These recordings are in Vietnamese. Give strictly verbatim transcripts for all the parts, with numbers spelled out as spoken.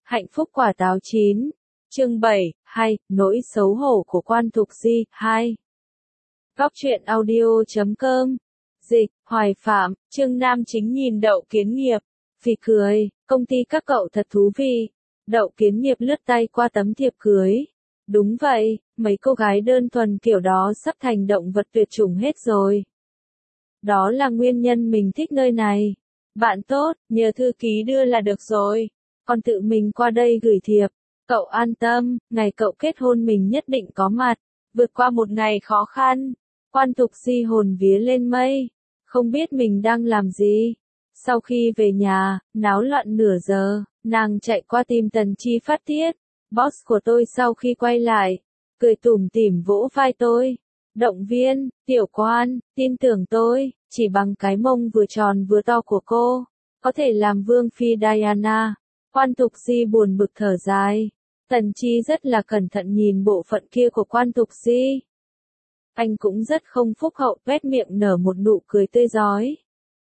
Hạnh phúc quả táo chín. Chương bảy, hai, nỗi xấu hổ của Quan Thục Di, hai. Góc truyện audio chấm com. Dịch, Hoài Phạm, Trương Nam Chính nhìn Đậu Kiến Nghiệp. Phì cười, công ty các cậu thật thú vị. Đậu Kiến Nghiệp lướt tay qua tấm thiệp cưới. Đúng vậy, mấy cô gái đơn thuần kiểu đó sắp thành động vật tuyệt chủng hết rồi. Đó là nguyên nhân mình thích nơi này. Bạn tốt, nhờ thư ký đưa là được rồi. Còn tự mình qua đây gửi thiệp. Cậu an tâm, ngày cậu kết hôn mình nhất định có mặt. Vượt qua một ngày khó khăn. Quan Thục Di hồn vía lên mây. Không biết mình đang làm gì. Sau khi về nhà, náo loạn nửa giờ, nàng chạy qua tìm Tần Chi phát tiết. Boss của tôi sau khi quay lại, cười tủm tỉm vỗ vai tôi. Động viên, tiểu quan, tin tưởng tôi, chỉ bằng cái mông vừa tròn vừa to của cô, có thể làm vương phi Diana. Quan Thục Di buồn bực thở dài. Tần Chi rất là cẩn thận nhìn bộ phận kia của Quan Thục Di. Anh cũng rất không phúc hậu, vét miệng nở một nụ cười tươi rói.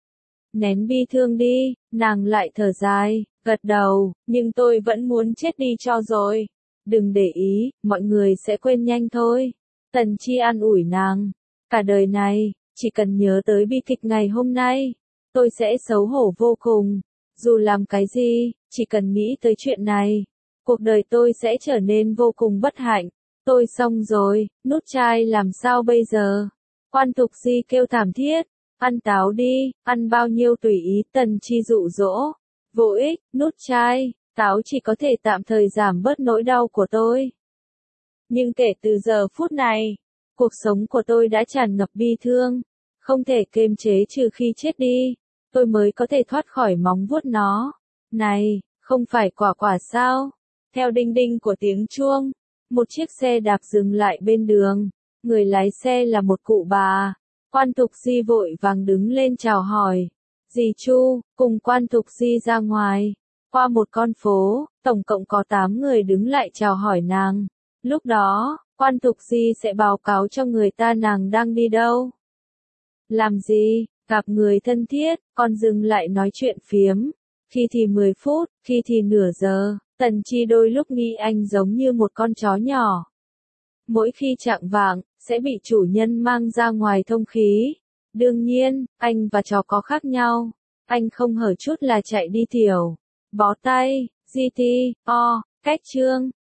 Nén bi thương đi, nàng lại thở dài, gật đầu, nhưng tôi vẫn muốn chết đi cho rồi. Đừng để ý, mọi người sẽ quên nhanh thôi. Tần Chi an ủi nàng. Cả đời này, chỉ cần nhớ tới bi kịch ngày hôm nay, tôi sẽ xấu hổ vô cùng. Dù làm cái gì, chỉ cần nghĩ tới chuyện này, cuộc đời tôi sẽ trở nên vô cùng bất hạnh. Tôi xong rồi, nút chai làm sao bây giờ? Quan Thục Di kêu thảm thiết. Ăn táo đi, ăn bao nhiêu tùy ý, Tần Chi dụ dỗ. Vô ích, nút chai, táo chỉ có thể tạm thời giảm bớt nỗi đau của tôi. Nhưng kể từ giờ phút này, cuộc sống của tôi đã tràn ngập bi thương, không thể kiềm chế trừ khi chết đi, tôi mới có thể thoát khỏi móng vuốt nó. Này, không phải quả quả sao? Theo đinh đinh của tiếng chuông, một chiếc xe đạp dừng lại bên đường, người lái xe là một cụ bà. Quan Thục Di vội vàng đứng lên chào hỏi. Dì Chu, cùng Quan Thục Di ra ngoài. Qua một con phố, tổng cộng có tám người đứng lại chào hỏi nàng. Lúc đó, Quan Thục Di sẽ báo cáo cho người ta nàng đang đi đâu. Làm gì, gặp người thân thiết, còn dừng lại nói chuyện phiếm. Khi thì mười phút, khi thì nửa giờ, Tần Chi đôi lúc nghĩ anh giống như một con chó nhỏ. Mỗi khi chạng vạng, sẽ bị chủ nhân mang ra ngoài thông khí. Đương nhiên, anh và chó có khác nhau. Anh không hở chút là chạy đi tiểu. Bó tay, gi ti, o, cách chương.